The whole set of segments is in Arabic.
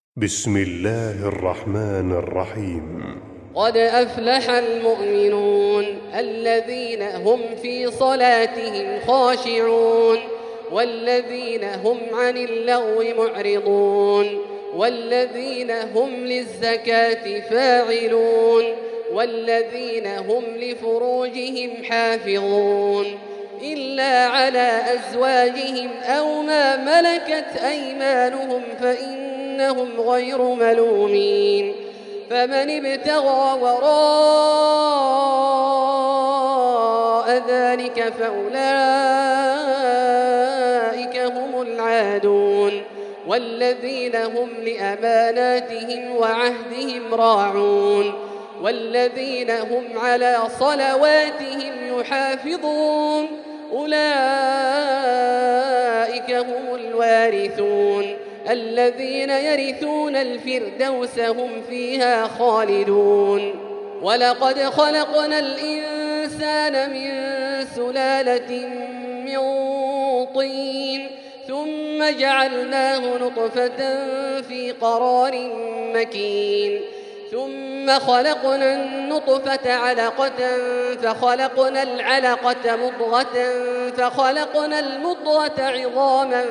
بسم الله الرحمن الرحيم. قد أفلح المؤمنون الذين هم في صلاتهم خاشعون والذين هم عن اللغو معرضون والذين هم للزكاة فاعلون والذين هم لفروجهم حافظون إلا على أزواجهم أو ما ملكت أيمانهم فإنهم غير ملومين فمن ابتغى وراء ذلك فأولئك هم العادون والذين هم لأماناتهم وعهدهم راعون والذين هم على صلواتهم يحافظون أولئك هم الوارثون الذين يرثون الفردوس هم فيها خالدون. ولقد خلقنا الإنسان من سلالة من طين ثم جعلناه نطفة في قرار مكين ثم خلقنا النطفة علقة فخلقنا العلقة مضغة فخلقنا المضغة عظاما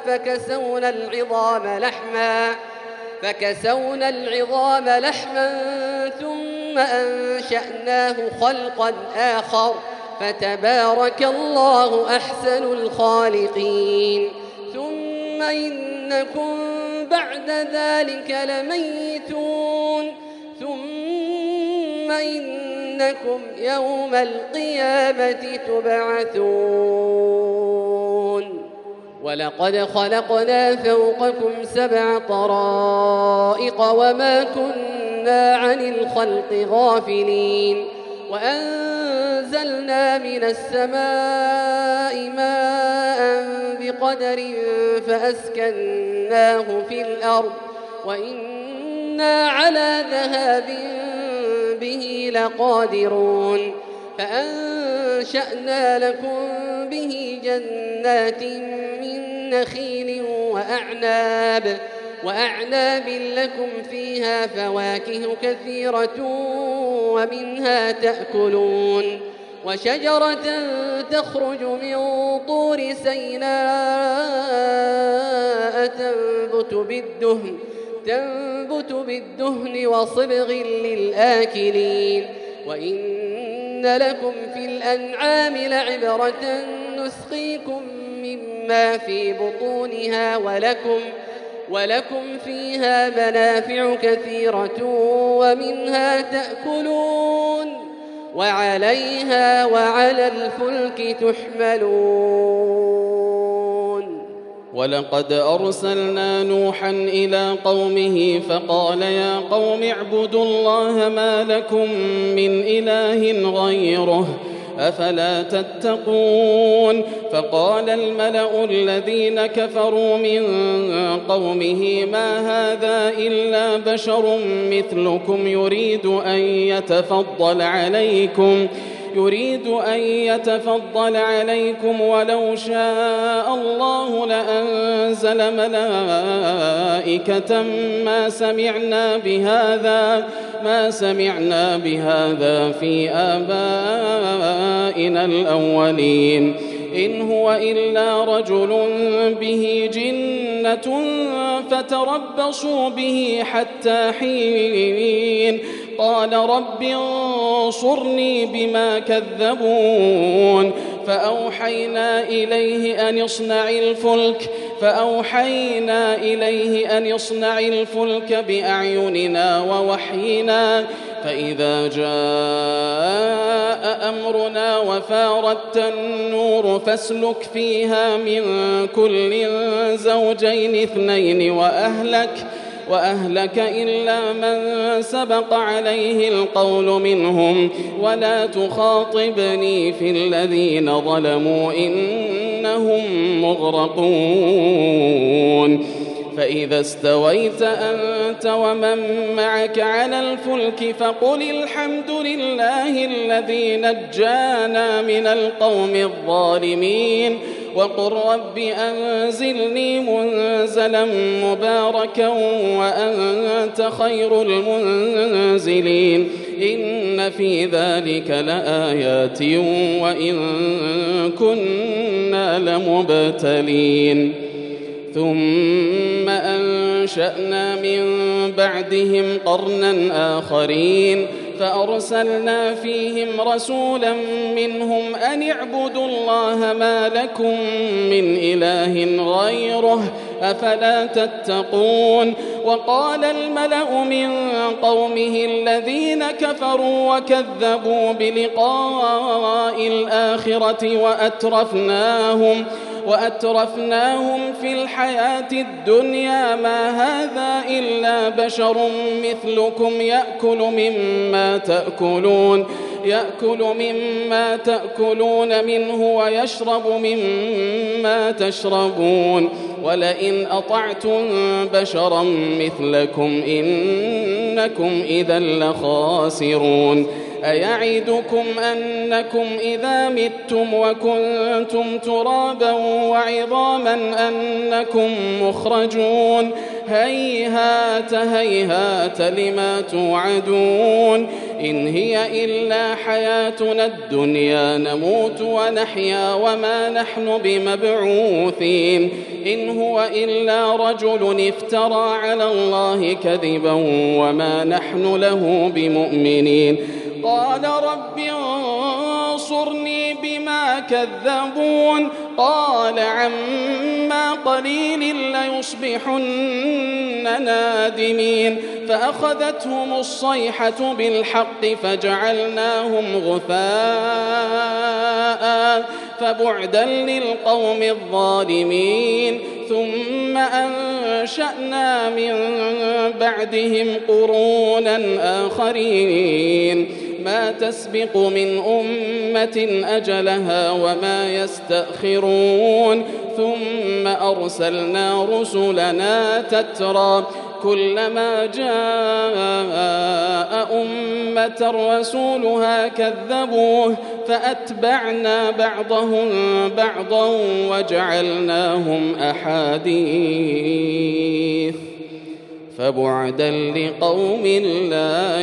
فكسونا العظام لحما ثم أنشأناه خلقا آخر فتبارك الله أحسن الخالقين. ثم إنكم بعد ذلك لميتون ثم إنكم يوم القيامة تبعثون. ولقد خلقنا فوقكم 7 طرائق وما كنا عن الخلق غافلين وأنزلنا من السماء ماء بقدر فأسكناه في الأرض وإنا على ذهاب به لقادرون فأنشأنا لكم به جنات من نخيل وأعناب لكم فيها فواكه كثيرة ومنها تأكلون وشجرة تخرج من طور سيناء تنبت بالدهن وصبغ للآكلين وإن لكم في الأنعام لعبرة نسقيكم مما في بطونها ولكم فيها منافع كثيرة ومنها تأكلون وعليها وعلى الفلك تحملون. ولقد أرسلنا نوحا إلى قومه فقال يا قوم اعبدوا الله ما لكم من إله غيره أفلا تتقون. فقال الملأ الذين كفروا من قومه ما هذا إلا بشر مثلكم يريد أن يتفضل عليكم ولو شاء الله لأنزل ملائكة ما سمعنا بهذا في آبائنا الأولين إن هو إلا رجل به جنة فتربصوا به حتى حين. قال رب انصرني بما كذبون فأوحينا إليه أن يصنع الفلك بأعيننا ووحينا فإذا جاء أمرنا وفارت النور فاسلك فيها من كل زوجين 2 وأهلك إلا من سبق عليه القول منهم ولا تخاطبني في الذين ظلموا إنهم مغرقون. فإذا استويت أنت ومن معك على الفلك فقل الحمد لله الذي نجانا من القوم الظالمين وقل رب أنزلني منزلا مباركا وأنت خير المنزلين إن في ذلك لآيات وإن كنا لمبتلين ثم أنشأنا من بعدهم قرنا آخرين فأرسلنا فيهم رسولا منهم أن اعبدوا الله ما لكم من إله غيره أفلا تتقون وقال الملأ من قومه الذين كفروا وكذبوا بلقاء الآخرة وأترفناهم في الحياة الدنيا ما هذا إلا بشر مثلكم يأكل مما تأكلون منه ويشرب مما تشربون ولئن أطعتم بشرا مثلكم إنكم إذا لخاسرون أيعدكم أنكم إذا متم وكنتم ترابا وعظاما أنكم مخرجون هيهات هيهات لما توعدون إن هي إلا حياتنا الدنيا نموت ونحيا وما نحن بمبعوثين إن هو إلا رجل افترى على الله كذبا وما نحن له بمؤمنين قال رب انصرني بما كذبون قال عما قليل ليصبحن نادمين فأخذتهم الصيحة بالحق فجعلناهم غثاء فبعدا للقوم الظالمين ثم أنشأنا من بعدهم قرونا آخرين ما تسبق من أمة أجلها وما يستأخرون ثم أرسلنا رسلنا تترى كلما جاء أمة رسولها كذبوه فأتبعنا بعضهم بعضا وجعلناهم أحاديث فبعدا لقوم لا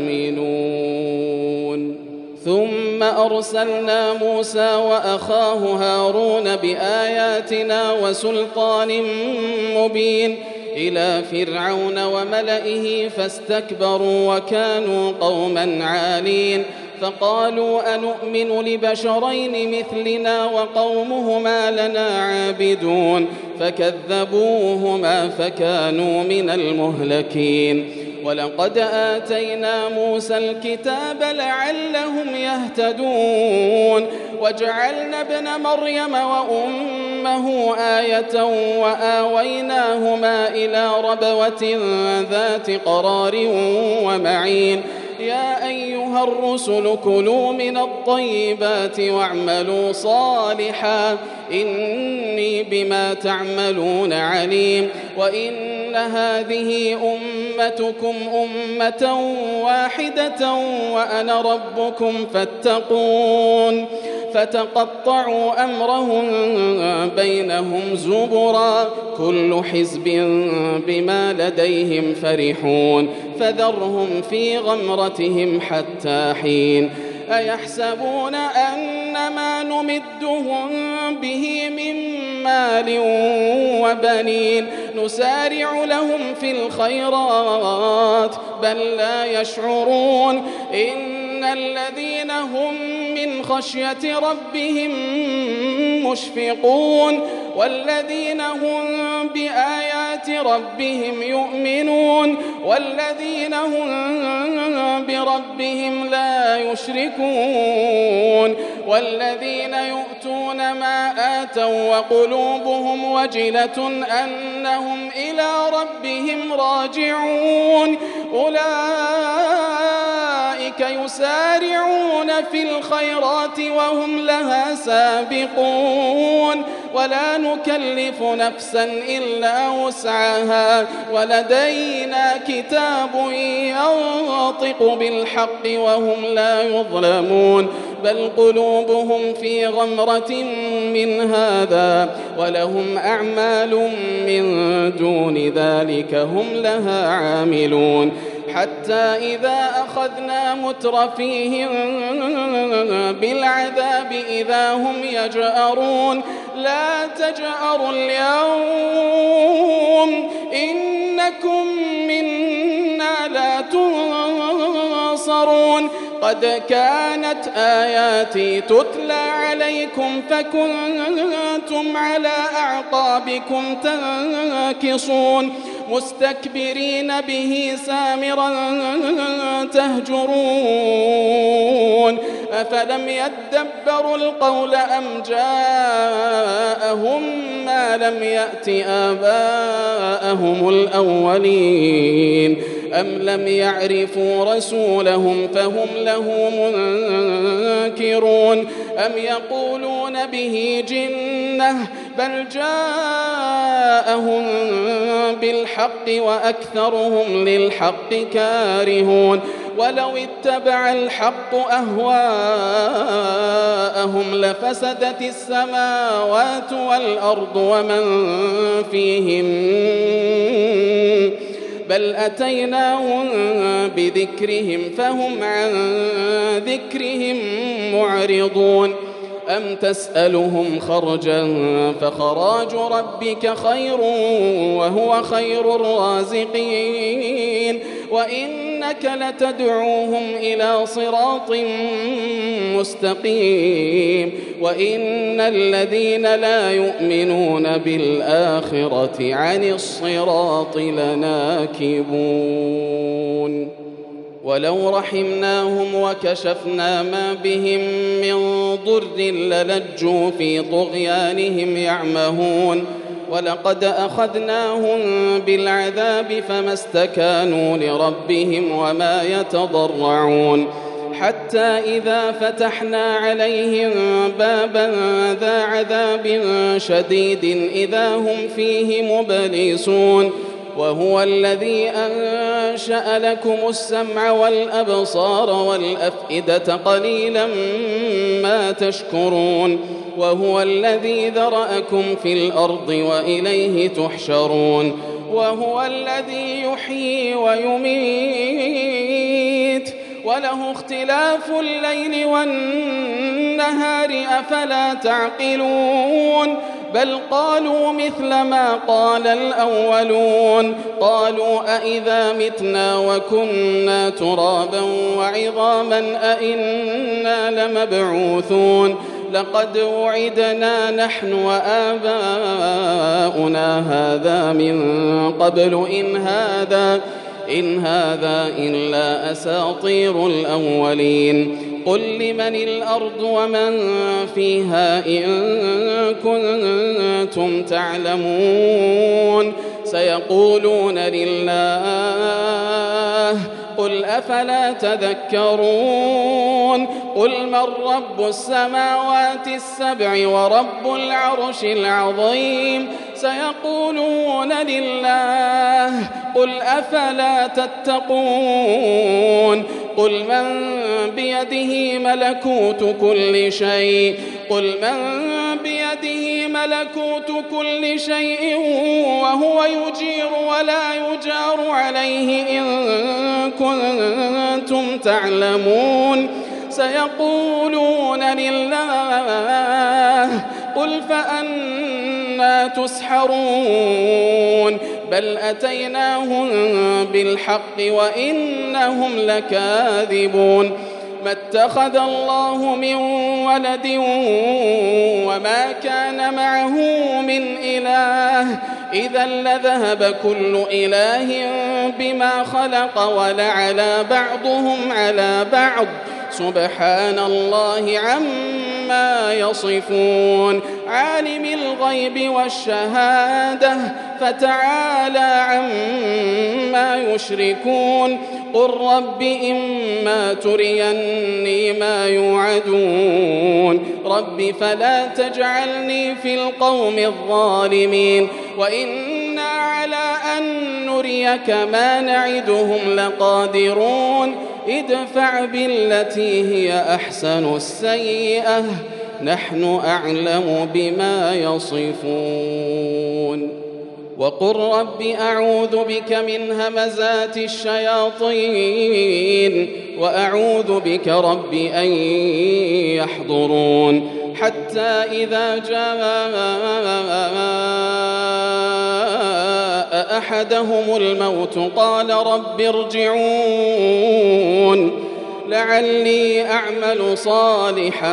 يؤمنون ثم أرسلنا موسى وأخاه هارون بآياتنا وسلطان مبين إلى فرعون وملئه فاستكبروا وكانوا قوما عالين فقالوا أنؤمن لبشرين مثلنا وقومهما لنا عابدون فكذبوهما فكانوا من المهلكين ولقد آتينا موسى الكتاب لعلهم يهتدون وجعلنا ابن مريم وأمه آية وآويناهما إلى ربوة ذات قرار ومعين يا أيها الرسل كلوا من الطيبات واعملوا صالحا إني بما تعملون عليم وإن هذه أمتكم أمة واحدة وأنا ربكم فاتقون فتقطعوا أمرهم بينهم زبرا كل حزب بما لديهم فرحون فذرهم في غمرتهم حتى حين أيحسبون أن ما نمدهم به من مال وبنين نسارع لهم في الخيرات بل لا يشعرون إن الذين هم من خشية ربهم مشفقون والذين هم بآيات ربهم يؤمنون والذين هم بربهم لا يشركون والذين يؤتون ما آتوا وقلوبهم وجلة أنهم إلى ربهم راجعون أولئك يسارعون في الخيرات وهم لها سابقون ولا نكلف نفسا إلا وسعها ولدينا كتاب ينطق بالحق وهم لا يظلمون بل قلوبهم في غمرة من هذا ولهم أعمال من دون ذلك هم لها عاملون حتى إذا أخذنا مترفيهم بالعذاب إذا هم يجأرون لا تجأروا اليوم إنكم منا لا تنصرون قد كانت آياتي تتلى عليكم فكنتم على أعقابكم تنكصون مستكبرين به سامرا تهجرون أفلم يدبروا القول أم جاءهم ما لم يأت آباءهم الأولين أم لم يعرفوا رسولهم فهم له منكرون أم يقولون به جنة بل جاءهم بالحق وأكثرهم للحق كارهون ولو اتبع الحق أهواءهم لفسدت السماوات والأرض ومن فيهم بل أتيناهم بذكرهم فهم عن ذكرهم معرضون أم تسألهم خرجا فخراج ربك خير وهو خير الرازقين وإنك لتدعوهم إلى صراط مستقيم وإن الذين لا يؤمنون بالآخرة عن الصراط لناكبون ولو رحمناهم وكشفنا ما بهم من ضر للجوا في طغيانهم يعمهون ولقد أخذناهم بالعذاب فما استكانوا لربهم وما يتضرعون حتى إذا فتحنا عليهم بابا ذا عذاب شديد إذا هم فيه مبلسون وهو الذي أنشأ لكم السمع والأبصار والأفئدة قليلا ما تشكرون وهو الذي ذرأكم في الأرض وإليه تحشرون وهو الذي يحيي ويميت وله اختلاف الليل والنهار أفلا تعقلون بل قالوا مثل ما قال الأولون قالوا أئذا متنا وكنا ترابا وعظاما أئنا لمبعوثون لقد وعدنا نحن وآباؤنا هذا من قبل إن هذا إلا أساطير الأولين قل لمن الأرض ومن فيها إن كنتم تعلمون سيقولون لله قل أفلا تذكرون قل من رب السماوات السبع ورب العرش العظيم سيقولون لله قل أفلا تتقون قل من بيده ملكوت كل شيء وهو يجير ولا يجار عليه إن كنتم تعلمون سيقولون لله قل فأنا تسحرون بل أتيناهم بالحق وإنهم لكاذبون ما اتخذ الله من ولد وما كان معه من إله إذا لذهب كل إله بما خلق ولعلى بعضهم على بعض سبحان الله عما يصفون عالم الغيب والشهادة فتعالى عما يشركون قل رب إما تريني ما يوعدون رب فلا تجعلني في القوم الظالمين وإنا على أن نريك ما نعدهم لقادرون ادفع بالتي هي أحسن السيئة نحن أعلم بما يصفون وقل رب أعوذ بك من همزات الشياطين وأعوذ بك رب أن يحضرون حتى إذا جاء أحدهم الموت قال رب ارجعون لعلي أعمل صالحا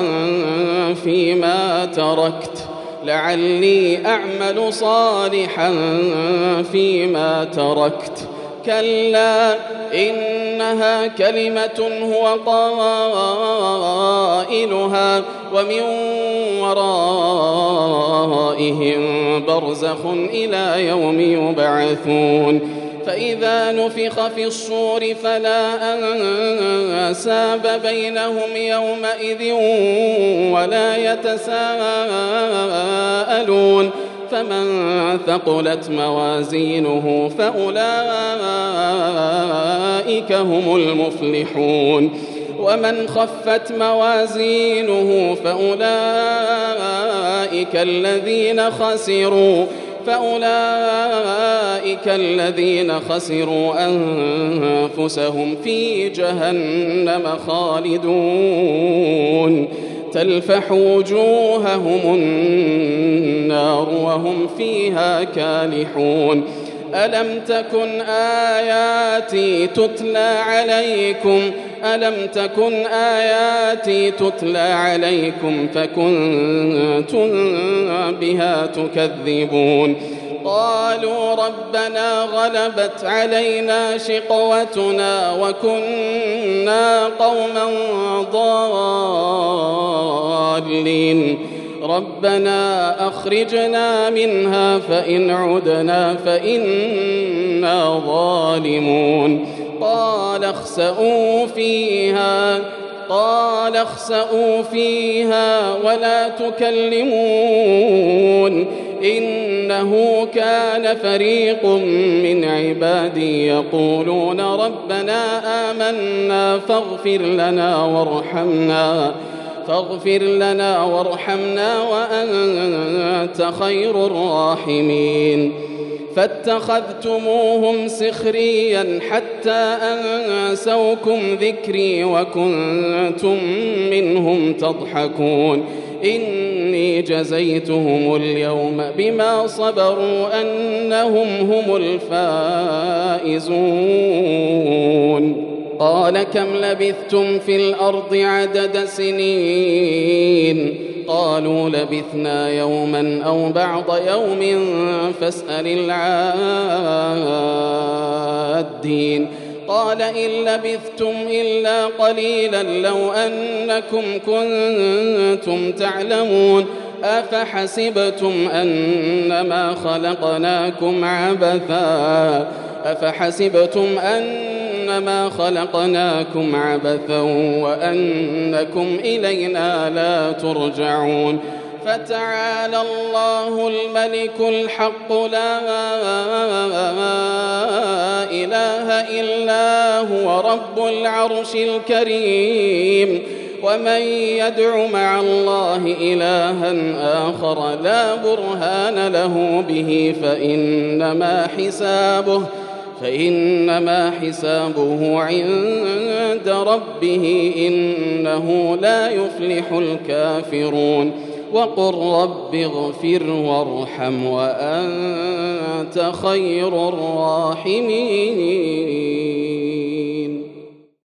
فيما تركت كلا إنها كلمة هو قائلها ومن ورائهم برزخ إلى يوم يبعثون فإذا نفخ في الصور فلا أنساب بينهم يومئذ ولا يتساءلون فمن ثقلت موازينه فأولئك هم المفلحون ومن خفت موازينه فأولئك الذين خسروا أنفسهم في جهنم خالدون تلفح وجوههم النار وهم فيها كالحون ألم تكن آياتي تتلى عليكم فكنتم بها تكذبون قالوا ربنا غلبت علينا شقوتنا وكنا قوما ضالين ربنا أخرجنا منها فإن عدنا فإنا ظالمون قال اخسئوا فيها ولا تكلمون إنه كان فريق من عبادي يقولون ربنا آمنا فاغفر لنا وارحمنا وأنت خير الراحمين فاتخذتموهم سخريا حتى أنسوكم ذكري وكنتم منهم تضحكون إني جزيتهم اليوم بما صبروا أنهم هم الفائزون قال كم لبثتم في الأرض عدد سنين قالوا لبثنا يوما أو بعض يوم فاسأل العادين قال إن لبثتم إلا قليلا لو أنكم كنتم تعلمون أفحسبتم أنما خلقناكم عبثا وأنكم إلينا لا ترجعون فتعالى الله الملك الحق لا إله إلا هو رب العرش الكريم ومن يدع مع الله إلها آخر لا برهان له به فإنما حسابه عند ربه إنه لا يفلح الكافرون وقل رب اغفر وارحم وأنت خير الراحمين